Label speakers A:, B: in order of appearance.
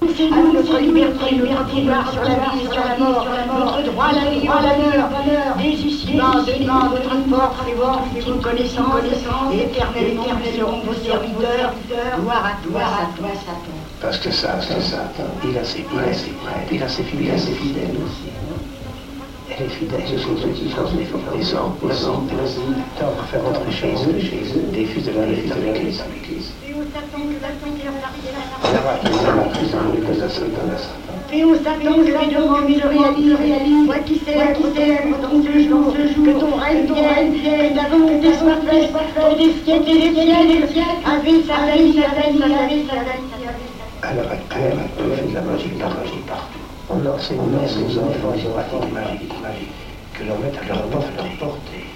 A: à notre liberté, notre pouvoir sur la vie et sur la mort, notre droit à la vie, à l'honneur, des ici-bas, de notre force et votre ultime connaissance, et éternellement nous serons vos serviteurs. Gloire à toi, Satan.
B: Parce que ça, il a ses fidèles aussi. Et les fidèles, ce sont ceux qui font des ordres, pour faire entrer chez eux des fils de l'Église.
A: Et on s'attend que les demandes se réalisent. Toi qui sais dans ce jour, que ton règne vienne, que ta volonté soit faite, que des siècles et des siècles, avec sa vie.
B: À l'heure actuelle, on fait de la magie partout. On enseigne aux enfants des pratiques magiques que l'on met à leur portée.